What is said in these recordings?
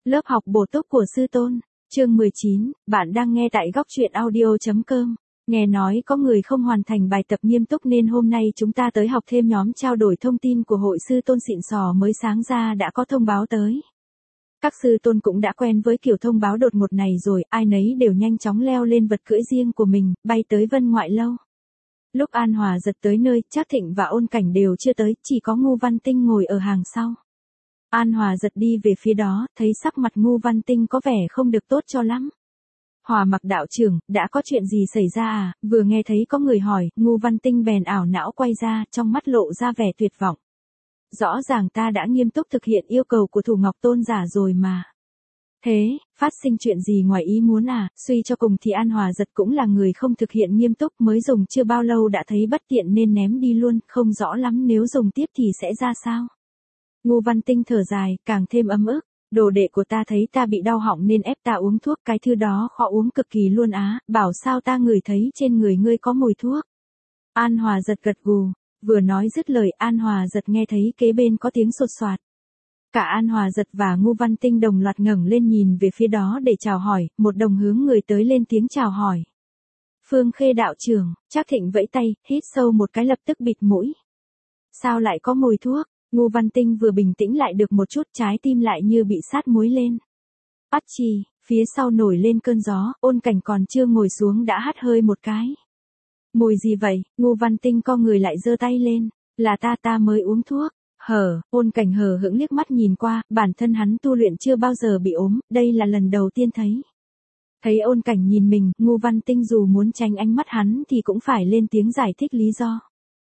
Lớp học bổ túc của sư tôn, chương 19, bạn đang nghe tại góc truyện audio.com. Nghe nói có người không hoàn thành bài tập nghiêm túc nên hôm nay chúng ta tới học thêm nhóm trao đổi thông tin của hội sư tôn xịn sò mới sáng ra đã có thông báo tới. Các sư tôn cũng đã quen với kiểu thông báo đột ngột này rồi, ai nấy đều nhanh chóng leo lên vật cưỡi riêng của mình, bay tới Vân Ngoại Lâu. Lúc An Hòa giật tới nơi, Trác Thịnh và Ôn Cảnh đều chưa tới, chỉ có Ngưu Văn Tinh ngồi ở hàng sau. An Hòa giật đi về phía đó, thấy sắc mặt Ngưu Văn Tinh có vẻ không được tốt cho lắm. Hòa Mặc đạo trưởng, đã có chuyện gì xảy ra à? Vừa nghe thấy có người hỏi, Ngưu Văn Tinh bèn ảo não quay ra, trong mắt lộ ra vẻ tuyệt vọng. Rõ ràng ta đã nghiêm túc thực hiện yêu cầu của Thủ Ngọc Tôn giả rồi mà. Thế, phát sinh chuyện gì ngoài ý muốn à? Suy cho cùng thì An Hòa giật cũng là người không thực hiện nghiêm túc, mới dùng chưa bao lâu đã thấy bất tiện nên ném đi luôn, không rõ lắm nếu dùng tiếp thì sẽ ra sao. Ngưu Văn Tinh thở dài, càng thêm ấm ức. Đồ đệ của ta thấy ta bị đau họng nên ép ta uống thuốc, cái thứ đó khó uống cực kỳ luôn á, bảo sao ta ngửi thấy trên người ngươi có mùi thuốc. An Hòa giật gật gù, vừa nói dứt lời An Hòa giật nghe thấy kế bên có tiếng sột soạt. Cả An Hòa giật và Ngưu Văn Tinh đồng loạt ngẩng lên nhìn về phía đó để chào hỏi, một đồng hướng người tới lên tiếng chào hỏi. Phương Khê đạo trưởng, Trác Thịnh vẫy tay, hít sâu một cái lập tức bịt mũi. Sao lại có mùi thuốc? Ngưu Văn Tinh vừa bình tĩnh lại được một chút, trái tim lại như bị sát muối lên. Ắt chi, phía sau nổi lên cơn gió, Ôn Cảnh còn chưa ngồi xuống đã hắt hơi một cái. Mùi gì vậy? Ngưu Văn Tinh co người lại giơ tay lên. Là ta mới uống thuốc. Ôn Cảnh hờ hững liếc mắt nhìn qua, bản thân hắn tu luyện chưa bao giờ bị ốm, đây là lần đầu tiên thấy. Thấy Ôn Cảnh nhìn mình, Ngưu Văn Tinh dù muốn tránh ánh mắt hắn thì cũng phải lên tiếng giải thích lý do.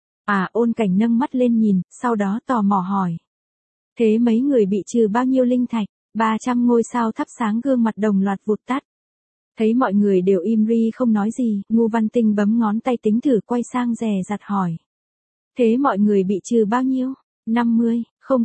Ôn Cảnh nâng mắt lên nhìn, sau đó tò mò hỏi. Thế mấy người bị trừ bao nhiêu linh thạch? 300 ngôi sao thắp sáng gương mặt đồng loạt vụt tắt. Thấy mọi người đều im ri không nói gì, Ngưu Văn Tinh bấm ngón tay tính thử quay sang dè dặt hỏi. Thế mọi người bị trừ bao nhiêu? 50, không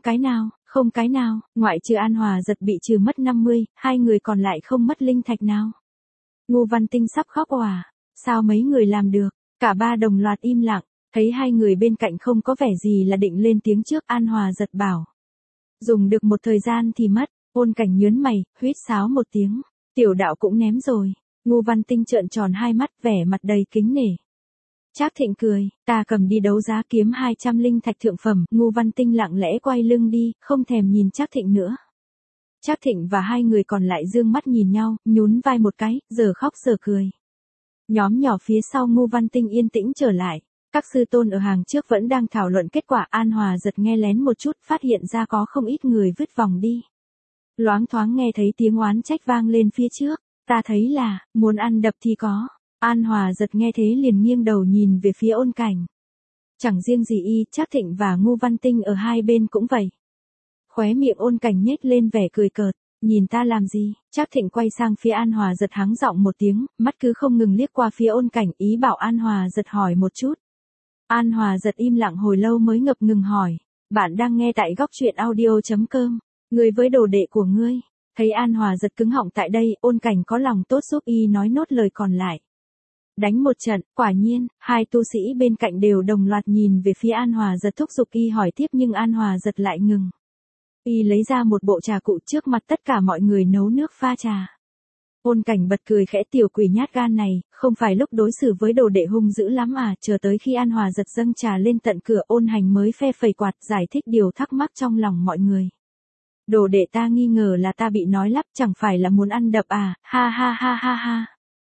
cái nào, ngoại trừ An Hòa giật bị trừ mất 50, hai người còn lại không mất linh thạch nào. Ngưu Văn Tinh sắp khóc òa, sao mấy người làm được? Cả ba đồng loạt im lặng. Thấy hai người bên cạnh không có vẻ gì là định lên tiếng trước, An Hòa giật bảo. Dùng được một thời gian thì mất. Ôn Cảnh nhớn mày, huýt sáo một tiếng. Tiểu đạo cũng ném rồi. Ngưu Văn Tinh trợn tròn hai mắt, vẻ mặt đầy kính nể. Trác Thịnh cười, ta cầm đi đấu giá kiếm 200 linh thạch thượng phẩm. Ngưu Văn Tinh lặng lẽ quay lưng đi, không thèm nhìn Trác Thịnh nữa. Trác Thịnh và hai người còn lại dương mắt nhìn nhau, nhún vai một cái, giờ khóc giờ cười. Nhóm nhỏ phía sau Ngưu Văn Tinh yên tĩnh trở lại. Các sư tôn ở hàng trước vẫn đang thảo luận kết quả. An Hòa giật nghe lén một chút, phát hiện ra có không ít người vứt vòng đi. Loáng thoáng nghe thấy tiếng oán trách vang lên phía trước. Ta thấy là, muốn ăn đập thì có. An Hòa giật nghe thế liền nghiêng đầu nhìn về phía Ôn Cảnh. Chẳng riêng gì Trác Thịnh và Ngưu Văn Tinh ở hai bên cũng vậy. Khóe miệng Ôn Cảnh nhếch lên vẻ cười cợt. Nhìn ta làm gì? Trác Thịnh quay sang phía An Hòa giật hắng giọng một tiếng, mắt cứ không ngừng liếc qua phía Ôn Cảnh, ý bảo An Hòa giật hỏi một chút. An Hòa giật im lặng hồi lâu mới ngập ngừng hỏi. Bạn đang nghe tại góc truyện audio.com. Người với đồ đệ của ngươi. Thấy An Hòa giật cứng họng tại đây, Ôn Cảnh có lòng tốt giúp nói nốt lời còn lại. Đánh một trận, quả nhiên, hai tu sĩ bên cạnh đều đồng loạt nhìn về phía An Hòa giật thúc giục hỏi tiếp nhưng An Hòa giật lại ngừng. Lấy ra một bộ trà cụ trước mặt tất cả mọi người nấu nước pha trà. Ôn Cảnh bật cười khẽ, tiểu quỷ nhát gan này, không phải lúc đối xử với đồ đệ hung dữ lắm à? Chờ tới khi An Hòa giật dâng trà lên tận cửa, Ôn Hành mới phe phẩy quạt giải thích điều thắc mắc trong lòng mọi người. Đồ đệ ta nghi ngờ là ta bị nói lắp, chẳng phải là muốn ăn đập à? Ha ha ha ha ha.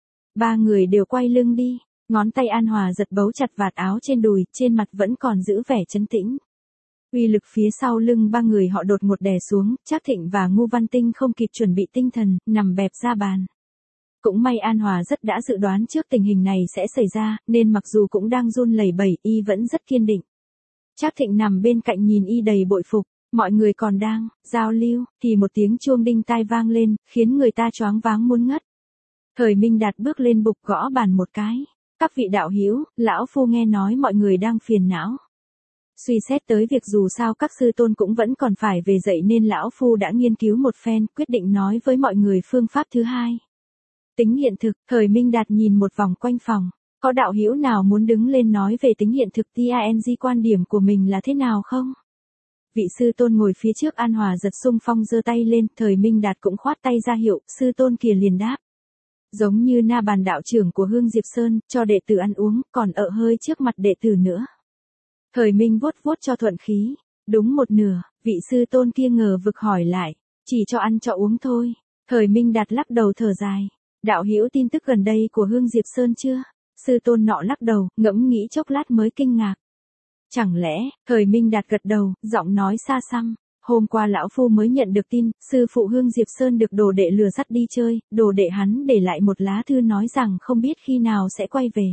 Ba người đều quay lưng đi, ngón tay An Hòa giật bấu chặt vạt áo trên đùi, trên mặt vẫn còn giữ vẻ trấn tĩnh. Uy lực phía sau lưng ba người họ đột ngột đè xuống, Trác Thịnh và Ngưu Văn Tinh không kịp chuẩn bị tinh thần, nằm bẹp ra bàn. Cũng may An Hòa rất đã dự đoán trước tình hình này sẽ xảy ra, nên mặc dù cũng đang run lẩy bẩy, vẫn rất kiên định. Trác Thịnh nằm bên cạnh nhìn đầy bội phục, mọi người còn đang giao lưu, thì một tiếng chuông đinh tai vang lên, khiến người ta choáng váng muốn ngất. Thời Minh Đạt bước lên bục gõ bàn một cái. Các vị đạo hữu, lão phu nghe nói mọi người đang phiền não. Suy xét tới việc dù sao các sư tôn cũng vẫn còn phải về dậy nên lão phu đã nghiên cứu một phen, quyết định nói với mọi người phương pháp thứ hai. Tính hiện thực. Thời Minh Đạt nhìn một vòng quanh phòng. Có đạo hữu nào muốn đứng lên nói về tính hiện thực TANG quan điểm của mình là thế nào không? Vị sư tôn ngồi phía trước An Hòa giật xung phong giơ tay lên, Thời Minh Đạt cũng khoát tay ra hiệu, sư tôn kia liền đáp. Giống như na bàn đạo trưởng của Hương Diệp Sơn, cho đệ tử ăn uống, còn ợ hơi trước mặt đệ tử nữa. Thời Minh vuốt vuốt cho thuận khí, đúng một nửa, vị sư tôn kia ngờ vực hỏi lại, chỉ cho ăn cho uống thôi. Thời Minh Đạt lắc đầu thở dài, đạo hữu tin tức gần đây của Hương Diệp Sơn chưa? Sư tôn nọ lắc đầu, ngẫm nghĩ chốc lát mới kinh ngạc. Chẳng lẽ, Thời Minh Đạt gật đầu, giọng nói xa xăm. Hôm qua lão phu mới nhận được tin, sư phụ Hương Diệp Sơn được đồ đệ lừa dắt đi chơi, đồ đệ hắn để lại một lá thư nói rằng không biết khi nào sẽ quay về.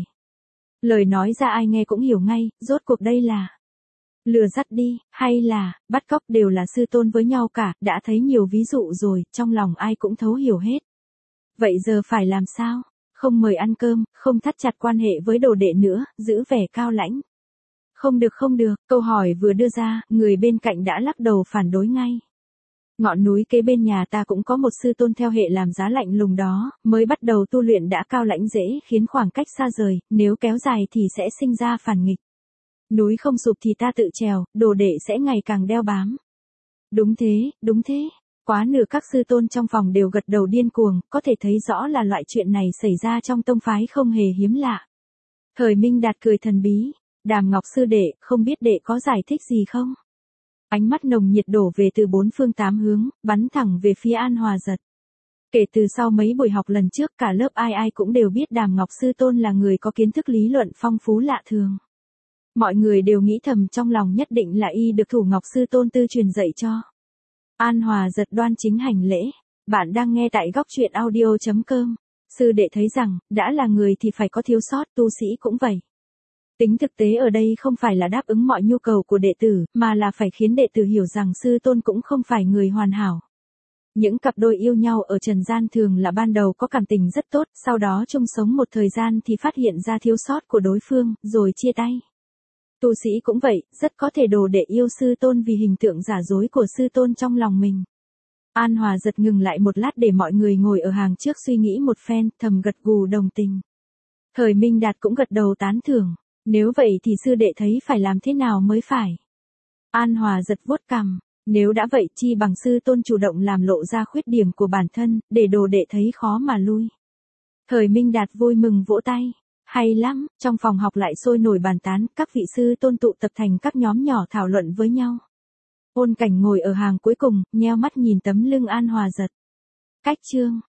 Lời nói ra ai nghe cũng hiểu ngay, rốt cuộc đây là lừa dắt đi, hay là bắt cóc đều là sư tôn với nhau cả, đã thấy nhiều ví dụ rồi, trong lòng ai cũng thấu hiểu hết. Vậy giờ phải làm sao? Không mời ăn cơm, không thắt chặt quan hệ với đồ đệ nữa, giữ vẻ cao lãnh. Không được, câu hỏi vừa đưa ra, người bên cạnh đã lắc đầu phản đối ngay. Ngọn núi kế bên nhà ta cũng có một sư tôn theo hệ làm giá lạnh lùng đó, mới bắt đầu tu luyện đã cao lãnh dễ khiến khoảng cách xa rời, nếu kéo dài thì sẽ sinh ra phản nghịch. Núi không sụp thì ta tự trèo, đồ đệ sẽ ngày càng đeo bám. Đúng thế. Quá nửa các sư tôn trong phòng đều gật đầu điên cuồng, có thể thấy rõ là loại chuyện này xảy ra trong tông phái không hề hiếm lạ. Thời Minh Đạt cười thần bí. Đàm Ngọc sư đệ, không biết đệ có giải thích gì không? Ánh mắt nồng nhiệt đổ về từ bốn phương tám hướng, bắn thẳng về phía An Hòa Giật. Kể từ sau mấy buổi học lần trước, cả lớp ai cũng đều biết Đàm Ngọc sư tôn là người có kiến thức lý luận phong phú lạ thường. Mọi người đều nghĩ thầm trong lòng nhất định là y được Thủ Ngọc sư tôn tư truyền dạy cho. An Hòa Giật đoan chính hành lễ. Bạn đang nghe tại góc truyện audio.com. Sư đệ thấy rằng, đã là người thì phải có thiếu sót, tu sĩ cũng vậy. Tính thực tế ở đây không phải là đáp ứng mọi nhu cầu của đệ tử, mà là phải khiến đệ tử hiểu rằng sư tôn cũng không phải người hoàn hảo. Những cặp đôi yêu nhau ở trần gian thường là ban đầu có cảm tình rất tốt, sau đó chung sống một thời gian thì phát hiện ra thiếu sót của đối phương, rồi chia tay. Tu sĩ cũng vậy, rất có thể đồ đệ yêu sư tôn vì hình tượng giả dối của sư tôn trong lòng mình. An Hòa Giật ngừng lại một lát để mọi người ngồi ở hàng trước suy nghĩ một phen, thầm gật gù đồng tình. Thời Minh Đạt cũng gật đầu tán thưởng. Nếu vậy thì sư đệ thấy phải làm thế nào mới phải? An Hòa Giật vuốt cằm, nếu đã vậy chi bằng sư tôn chủ động làm lộ ra khuyết điểm của bản thân, để đồ đệ thấy khó mà lui. Thời Minh Đạt vui mừng vỗ tay, hay lắm, trong phòng học lại sôi nổi bàn tán, các vị sư tôn tụ tập thành các nhóm nhỏ thảo luận với nhau. Ôn Cảnh ngồi ở hàng cuối cùng, nheo mắt nhìn tấm lưng An Hòa Giật. Cách chương